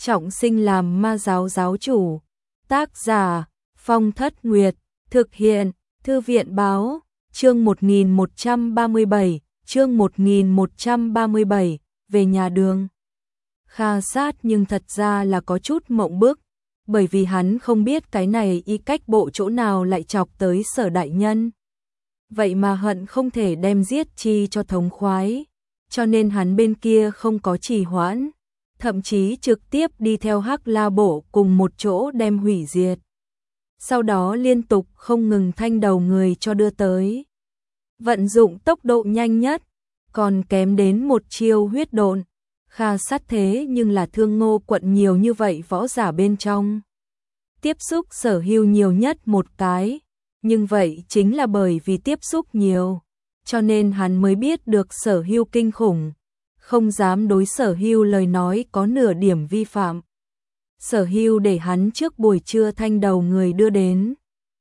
trọng sinh làm ma giáo giáo chủ. Tác giả Phong Thất Nguyệt, thực hiện Thư viện báo, chương 1137, chương 1137, về nhà Đường. Kha Sát nhưng thật ra là có chút mộng bức, bởi vì hắn không biết cái này y cách bộ chỗ nào lại chọc tới Sở đại nhân. Vậy mà hận không thể đem giết chi cho thống khoái, cho nên hắn bên kia không có trì hoãn, thậm chí trực tiếp đi theo Hắc La bộ cùng một chỗ đem hủy diệt. Sau đó liên tục không ngừng thanh đầu người cho đưa tới. Vận dụng tốc độ nhanh nhất, còn kém đến một chiêu huyết độn. Kha Sát thế nhưng là Thương Ngô quận nhiều như vậy võ giả bên trong. Tiếp xúc Sở Hưu nhiều nhất một cái, nhưng vậy chính là bởi vì tiếp xúc nhiều, cho nên hắn mới biết được Sở Hưu kinh khủng, không dám đối Sở Hưu lời nói có nửa điểm vi phạm. Sở Hưu để hắn trước buổi trưa thanh đầu người đưa đến.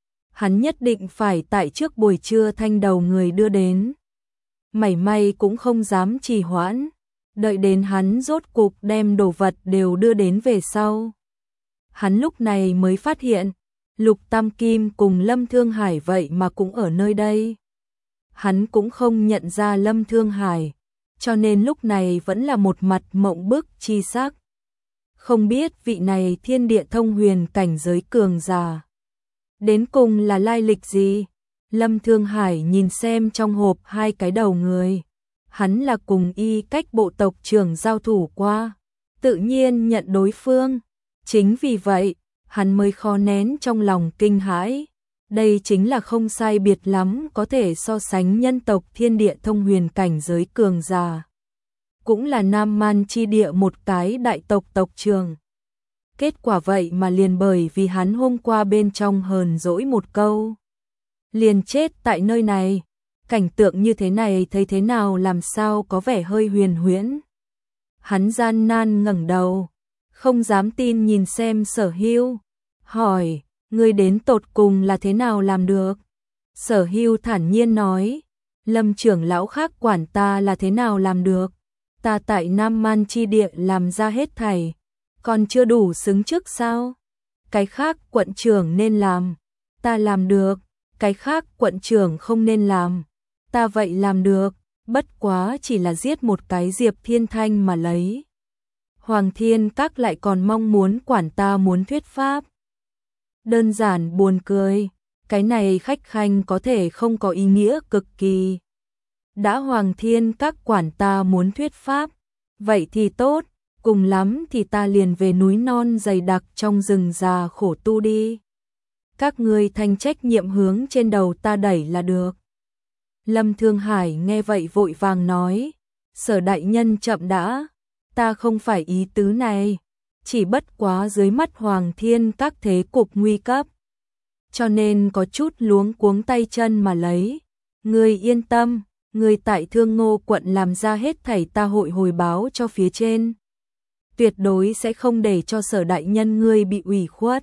Hắn nhất định phải tại trước buổi trưa thanh đầu người đưa đến. Mảy may cũng không dám trì hoãn, đợi đến hắn rốt cục đem đồ vật đều đưa đến về sau. Hắn lúc này mới phát hiện, Lục Tam Kim cùng Lâm Thương Hải vậy mà cũng ở nơi đây. Hắn cũng không nhận ra Lâm Thương Hải, cho nên lúc này vẫn là một mặt mộng bức chi sắc. Không biết vị này thiên địa thông huyền cảnh giới cường giả đến cùng là lai lịch gì. Lâm Thương Hải nhìn xem trong hộp hai cái đầu người, hắn là cùng y cách bộ tộc trưởng giao thủ qua, tự nhiên nhận đối phương. Chính vì vậy, hắn mới khó nén trong lòng kinh hãi. Đây chính là không sai biệt lắm có thể so sánh nhân tộc thiên địa thông huyền cảnh giới cường giả. Cũng là Nam Man chi địa một cái đại tộc tộc trưởng. Kết quả vậy mà liền bởi vì hắn hôm qua bên trong hờn dỗi một câu, liền chết tại nơi này. Cảnh tượng như thế này thấy thế nào làm sao có vẻ hơi huyền huyễn. Hắn gian nan ngẩng đầu, không dám tin nhìn xem Sở Hưu, hỏi, ngươi đến tột cùng là thế nào làm được? Sở Hưu thản nhiên nói, Lâm trưởng lão khác quản ta là thế nào làm được? Ta tại Nam Man chi địa làm ra hết thảy, còn chưa đủ xứng trước sao? Cái khác quận trưởng nên làm, ta làm được, cái khác quận trưởng không nên làm, ta vậy làm được, bất quá chỉ là giết một cái Diệp Thiên Thanh mà lấy. Hoàng Thiên Các lại còn mong muốn quản ta muốn thuyết pháp. Đơn giản buồn cười, cái này khách khanh có thể không có ý nghĩa cực kỳ. Đã Hoàng Thiên Các quản ta muốn thuyết pháp, vậy thì tốt, cùng lắm thì ta liền về núi non dày đặc trong rừng già khổ tu đi. Các ngươi thành trách nhiệm hướng trên đầu ta đẩy là được. Lâm Thương Hải nghe vậy vội vàng nói, Sở đại nhân chậm đã, ta không phải ý tứ này, chỉ bất quá dưới mắt Hoàng Thiên Các thế cục nguy cấp, cho nên có chút luống cuống tay chân mà lấy. Ngươi yên tâm, ngươi tại Thương Ngô quận làm ra hết thảy ta hội hồi báo cho phía trên, tuyệt đối sẽ không để cho Sở đại nhân ngươi bị ủy khuất.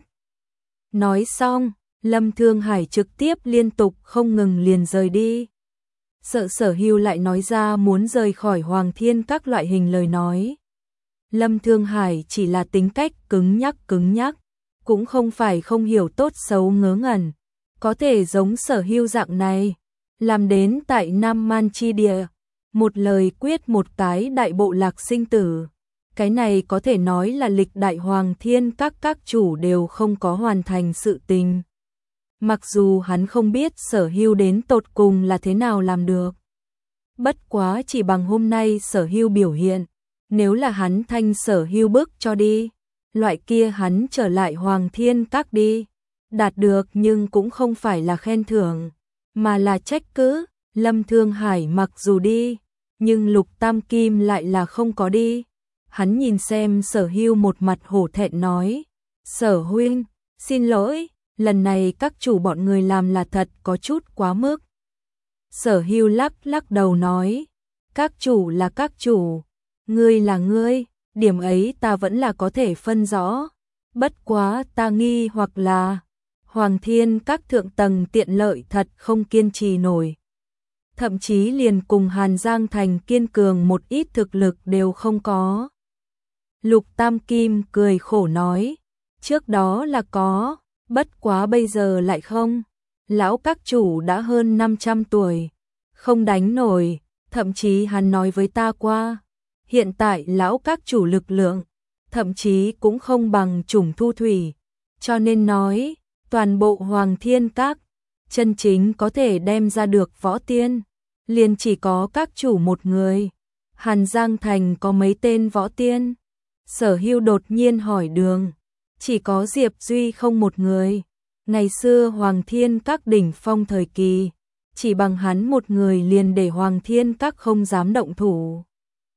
Nói xong, Lâm Thương Hải trực tiếp liên tục không ngừng liền rời đi. Sợ Sở Hưu lại nói ra muốn rời khỏi Hoàng Thiên Các loại hình lời nói. Lâm Thương Hải chỉ là tính cách cứng nhắc, cũng không phải không hiểu tốt xấu ngớ ngẩn. Có thể giống Sở Hưu dạng này, làm đến tại Nam Man chi địa, một lời quyết một cái đại bộ lạc sinh tử. Cái này có thể nói là lịch đại Hoàng Thiên các chủ đều không có hoàn thành sự tình. Mặc dù hắn không biết Sở Hưu đến tột cùng là thế nào làm được. Bất quá chỉ bằng hôm nay Sở Hưu biểu hiện, nếu là hắn thanh Sở Hưu bức cho đi, loại kia hắn trở lại Hoàng Thiên Các đi, đạt được nhưng cũng không phải là khen thưởng, mà là trách cứ. Lâm Thương Hải mặc dù đi, nhưng Lục Tam Kim lại là không có đi. Hắn nhìn xem Sở Hưu một mặt hổ thẹn nói, Sở huynh, xin lỗi, lần này các chủ bọn người làm là thật có chút quá mức. Sở Hưu lắc đầu nói, các chủ là các chủ, ngươi là ngươi, điểm ấy ta vẫn là có thể phân rõ. Bất quá ta nghi hoặc là Hoàng Thiên Các thượng tầng tiện lợi thật không kiên trì nổi. Thậm chí liền cùng Hàn Giang Thành kiên cường một ít thực lực đều không có. Lục Tam Kim cười khổ nói, trước đó là có, bất quá bây giờ lại không. Lão các chủ đã hơn 500 tuổi, không đánh nổi, thậm chí hắn nói với ta qua, hiện tại lão các chủ lực lượng, thậm chí cũng không bằng Chủng Thu Thủy, cho nên nói, toàn bộ Hoàng Thiên Các, chân chính có thể đem ra được võ tiên, liền chỉ có các chủ một người. Hàn Giang Thành có mấy tên võ tiên? Sở Hưu đột nhiên hỏi Đường. Chỉ có Diệp Duy không một người. Ngày xưa Hoàng Thiên Các đỉnh phong thời kỳ, chỉ bằng hắn một người liền để Hoàng Thiên Các không dám động thủ.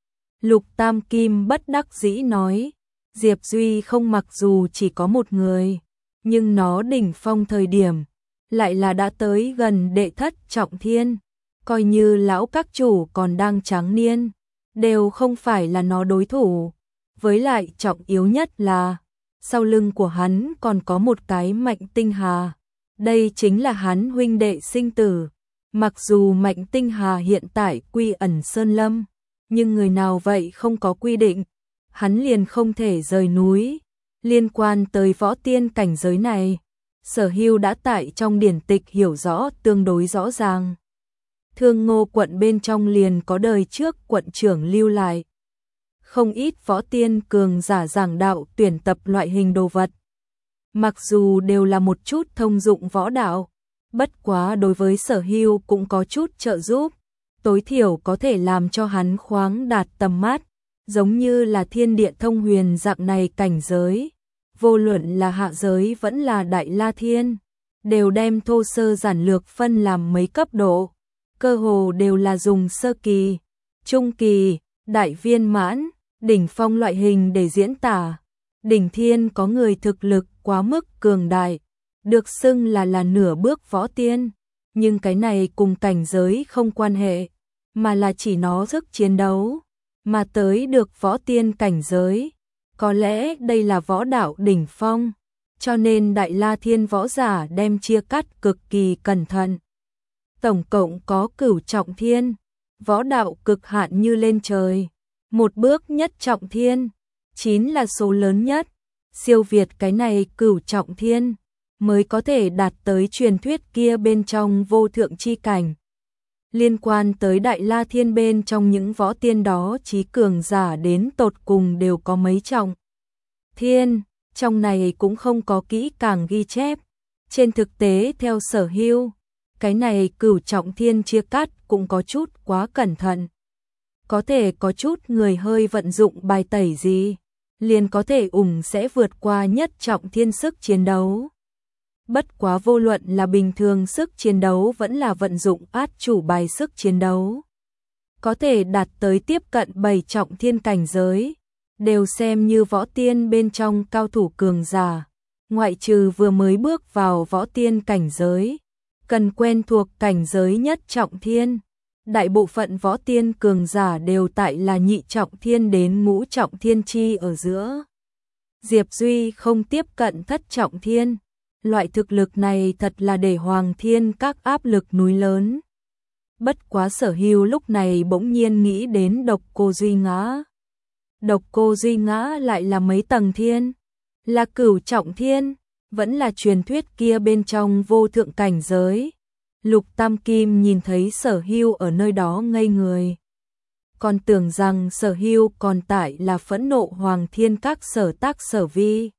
Lục Tam Kim bất đắc dĩ nói, Diệp Duy không mặc dù chỉ có một người, nhưng nó đỉnh phong thời điểm, lại là đã tới gần đệ thất trọng thiên, coi như lão các chủ còn đang tráng niên, đều không phải là nó đối thủ. Với lại trọng yếu nhất là, sau lưng của hắn còn có một cái Mạnh Tinh Hà, đây chính là hắn huynh đệ sinh tử. Mặc dù Mạnh Tinh Hà hiện tại quy ẩn Sơn Lâm, nhưng người nào vậy không có quy định, hắn liền không thể rời núi. Liên quan tới võ tiên cảnh giới này, Sở Hưu đã tại trong điển tịch hiểu rõ tương đối rõ ràng. Thương Ngô quận bên trong liền có đời trước quận trưởng lưu lại không ít võ tiên cường giả giảng đạo tuyển tập loại hình đồ vật. Mặc dù đều là một chút thông dụng võ đạo, bất quá đối với Sở Hưu cũng có chút trợ giúp, tối thiểu có thể làm cho hắn khoáng đạt tầm mắt, giống như là thiên địa thông huyền dạng này cảnh giới, vô luận là hạ giới vẫn là đại la thiên, đều đem thô sơ giản lược phân làm mấy cấp độ, cơ hồ đều là dùng sơ kỳ, trung kỳ, đại viên mãn, đỉnh phong loại hình để diễn tả. Đỉnh thiên có người thực lực quá mức cường đại, được xưng là nửa bước võ tiên, nhưng cái này cùng cảnh giới không quan hệ, mà là chỉ nó sức chiến đấu, mà tới được võ tiên cảnh giới. Có lẽ đây là võ đạo đỉnh phong, cho nên Đại La Thiên võ giả đem chia cắt cực kỳ cẩn thận. Tổng cộng có cửu trọng thiên, võ đạo cực hạn như lên trời, một bước nhất trọng thiên, 9 là số lớn nhất, siêu việt cái này cửu trọng thiên, mới có thể đạt tới truyền thuyết kia bên trong vô thượng chi cảnh. Liên quan tới Đại La Thiên bên trong những võ tiên đó chí cường giả đến tột cùng đều có mấy trọng thiên, trong này cũng không có kỹ càng ghi chép. Trên thực tế theo Sở Hưu, cái này cửu trọng thiên chia cắt cũng có chút quá cẩn thận. Có thể có chút người hơi vận dụng bài tẩy gì, liền có thể sẽ vượt qua nhất trọng thiên sức chiến đấu. Bất quá vô luận là bình thường sức chiến đấu vẫn là vận dụng át chủ bài sức chiến đấu, có thể đạt tới tiếp cận 7 trọng thiên cảnh giới, đều xem như võ tiên bên trong cao thủ cường giả, ngoại trừ vừa mới bước vào võ tiên cảnh giới, cần quen thuộc cảnh giới nhất trọng thiên. Đại bộ phận võ tiên cường giả đều tại là nhị trọng thiên đến ngũ trọng thiên chi ở giữa. Diệp Duy không tiếp cận thất trọng thiên. Loại thực lực này thật là để Hoàng Thiên Các áp lực núi lớn. Bất quá Sở Hưu lúc này bỗng nhiên nghĩ đến Độc Cô Duy Ngã. Độc Cô Duy Ngã lại là mấy tầng thiên? Là cửu trọng thiên, vẫn là truyền thuyết kia bên trong vô thượng cảnh giới. Lục Tam Kim nhìn thấy Sở Hưu ở nơi đó ngây người. Còn tưởng rằng Sở Hưu còn tại là phẫn nộ Hoàng Thiên Các sở tác sở vi.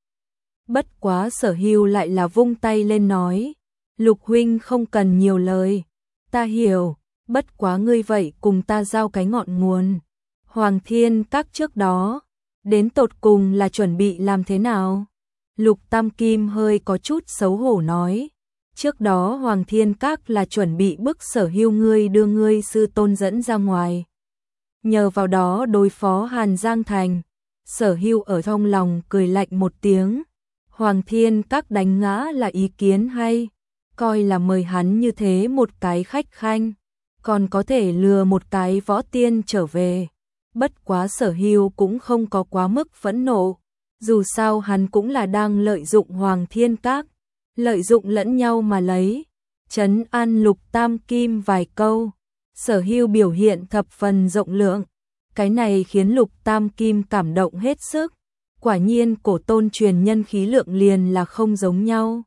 Bất quá Sở Hưu lại là vung tay lên nói, Lục huynh không cần nhiều lời, ta hiểu, bất quá ngươi vậy cùng ta giao cái ngọn nguồn. Hoàng Thiên Các trước đó, đến tột cùng là chuẩn bị làm thế nào? Lục Tam Kim hơi có chút xấu hổ nói, trước đó Hoàng Thiên Các là chuẩn bị bức Sở Hưu ngươi đưa ngươi sư tôn dẫn ra ngoài. Nhờ vào đó đối phó Hàn Giang Thành. Sở Hưu ở trong lòng cười lạnh một tiếng. Hoàng Thiên Các đánh ngã là ý kiến hay, coi là mời hắn như thế một cái khách khanh, còn có thể lừa một cái võ tiên trở về. Bất quá Sở Hưu cũng không có quá mức phẫn nộ, dù sao hắn cũng là đang lợi dụng Hoàng Thiên Các, lợi dụng lẫn nhau mà lấy. Trấn an Lục Tam Kim vài câu, Sở Hưu biểu hiện thập phần rộng lượng, cái này khiến Lục Tam Kim cảm động hết sức. Quả nhiên cổ tôn truyền nhân khí lượng liền là không giống nhau.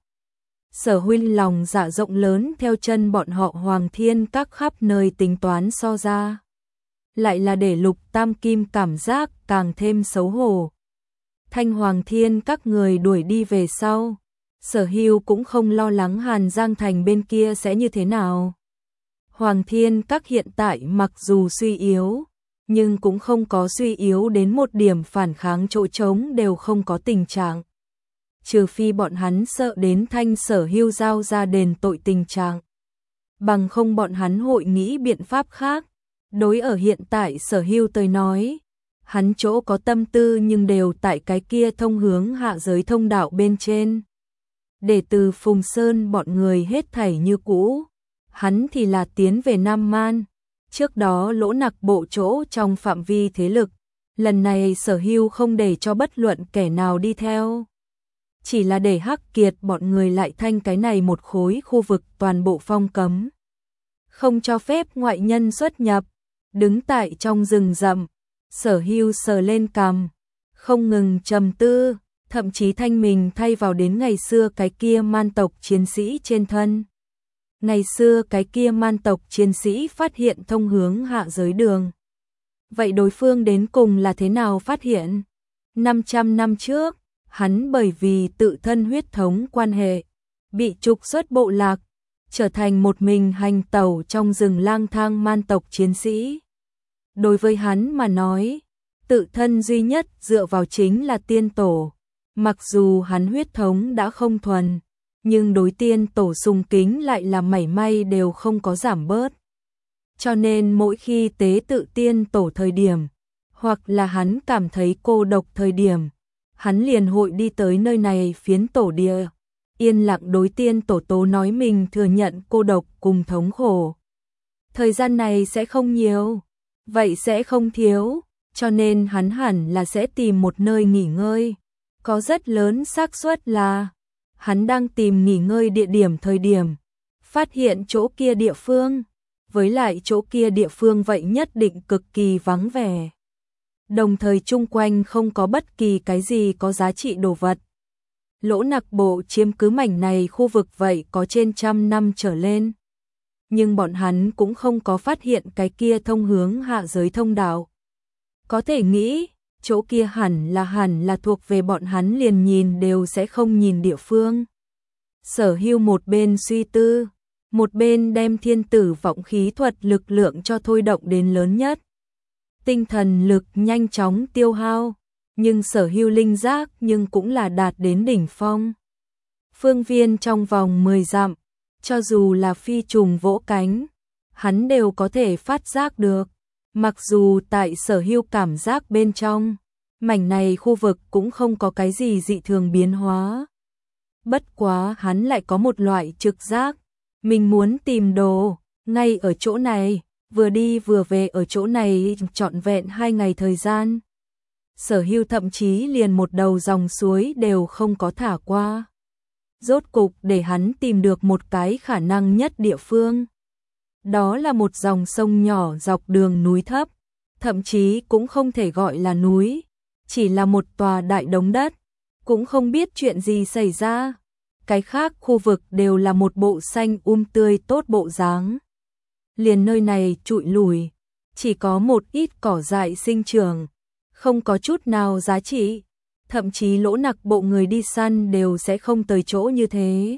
Sở Huynh lòng dạ rộng lớn theo chân bọn họ Hoàng Thiên các khắp nơi tính toán so ra. Lại là để Lục Tam Kim cảm giác càng thêm xấu hổ. Thanh Hoàng Thiên các người đuổi đi về sau. Sở Hưu cũng không lo lắng Hàn Giang Thành bên kia sẽ như thế nào. Hoàng Thiên các hiện tại mặc dù suy yếu, nhưng cũng không có suy yếu đến một điểm phản kháng chỗ trống đều không có tình trạng. Trừ phi bọn hắn sợ đến Thanh Sở Hưu giao ra đền tội tình trạng. Bằng không bọn hắn hội nghĩ biện pháp khác. Đối ở hiện tại Sở Hưu tới nói, hắn chỗ có tâm tư nhưng đều tại cái kia thông hướng hạ giới thông đạo bên trên. Để từ Phùng Sơn bọn người hết thảy như cũ, hắn thì là tiến về Nam Man. Trước đó Lỗ Nặc bộ chỗ trong phạm vi thế lực, lần này Sở Hưu không để cho bất luận kẻ nào đi theo. Chỉ là để Hắc Kiệt bọn người lại thanh cái này một khối khu vực toàn bộ phong cấm. Không cho phép ngoại nhân xuất nhập, đứng tại trong rừng rậm, Sở Hưu sờ lên cằm, không ngừng trầm tư, thậm chí thanh mình thay vào đến ngày xưa cái kia man tộc chiến sĩ trên thân. Ngày xưa cái kia man tộc chiến sĩ phát hiện thông hướng hạ giới đường. Vậy đối phương đến cùng là thế nào phát hiện? 500 năm trước, hắn bởi vì tự thân huyết thống quan hệ, bị trục xuất bộ lạc, trở thành một mình hành tẩu trong rừng lang thang man tộc chiến sĩ. Đối với hắn mà nói, tự thân duy nhất dựa vào chính là tiên tổ. Mặc dù hắn huyết thống đã không thuần, nhưng đối tiên tổ sùng kính lại là mảy may đều không có giảm bớt. Cho nên mỗi khi tế tự tiên tổ thời điểm, hoặc là hắn cảm thấy cô độc thời điểm, hắn liền hội đi tới nơi này phiến tổ địa, yên lặng đối tiên tổ tố nói mình thừa nhận cô độc cùng thống khổ. Thời gian này sẽ không nhiều, vậy sẽ không thiếu, cho nên hắn hẳn là sẽ tìm một nơi nghỉ ngơi. Có rất lớn xác suất là hắn đang tìm nghỉ ngơi địa điểm thời điểm, phát hiện chỗ kia địa phương, với lại chỗ kia địa phương vậy nhất định cực kỳ vắng vẻ. Đồng thời chung quanh không có bất kỳ cái gì có giá trị đồ vật. Lỗ Nặc bộ chiếm cứ mảnh này khu vực vậy có trên 100 năm trở lên. Nhưng bọn hắn cũng không có phát hiện cái kia thông hướng hạ giới thông đạo. Có thể nghĩ, chỗ kia hẳn là thuộc về bọn hắn liền nhìn đều sẽ không nhìn địa phương. Sở Hưu một bên suy tư, một bên đem thiên tử vọng khí thuật lực lượng cho thôi động đến lớn nhất. Tinh thần lực nhanh chóng tiêu hao, nhưng Sở Hưu linh giác nhưng cũng là đạt đến đỉnh phong. Phương viên trong vòng 10 dặm, cho dù là phi trùng vỗ cánh, hắn đều có thể phát giác được. Mặc dù tại Sở Hưu cảm giác bên trong, mảnh này khu vực cũng không có cái gì dị thường biến hóa. Bất quá hắn lại có một loại trực giác, mình muốn tìm đồ, ngay ở chỗ này, vừa đi vừa về ở chỗ này trọn vẹn 2 ngày thời gian. Sở Hưu thậm chí liền một đầu dòng suối đều không có thả qua. Rốt cục để hắn tìm được một cái khả năng nhất địa phương. Đó là một dòng sông nhỏ dọc đường núi thấp, thậm chí cũng không thể gọi là núi, chỉ là một tòa đại đống đất, cũng không biết chuyện gì xảy ra. Cái khác khu vực đều là một bộ xanh tươi tốt bộ dáng. Liền nơi này trụi lùi, chỉ có một ít cỏ dại sinh trưởng, không có chút nào giá trị, thậm chí Lỗ Nặc bộ người đi săn đều sẽ không tới chỗ như thế.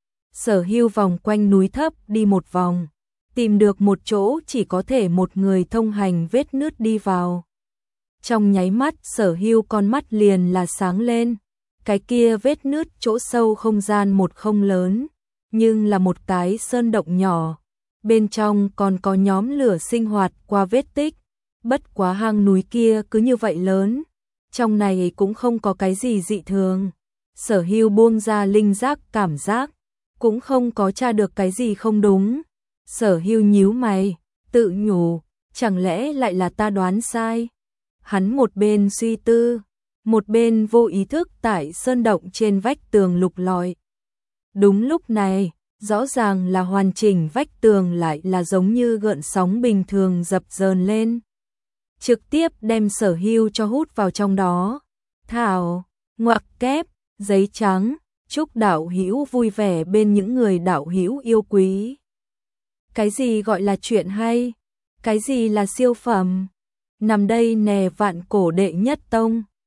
Sở Hưu vòng quanh núi thấp đi một vòng, tìm được một chỗ chỉ có thể một người thông hành vết nứt đi vào. Trong nháy mắt Sở Hưu con mắt liền là sáng lên, cái kia vết nứt chỗ sâu không gian một không lớn, nhưng là một cái sơn động nhỏ, bên trong còn có nhóm lửa sinh hoạt qua vết tích. Bất quá hang núi kia cứ như vậy lớn, trong này cũng không có cái gì dị thường. Sở Hưu buông ra linh giác cảm giác, cũng không có tra được cái gì không đúng. Sở Hưu nhíu mày, tự nhủ, chẳng lẽ lại là ta đoán sai? Hắn một bên suy tư, một bên vô ý thức tại sơn động trên vách tường lục lọi. Đúng lúc này, rõ ràng là hoàn chỉnh vách tường lại là giống như gợn sóng bình thường dập dờn lên, trực tiếp đem Sở Hưu cho hút vào trong đó. Thảo, ngoặc kép, giấy trắng, chúc đạo hữu vui vẻ bên những người đạo hữu yêu quý. Cái gì gọi là chuyện hay? Cái gì là siêu phẩm? Nằm đây nè vạn cổ đệ nhất tông.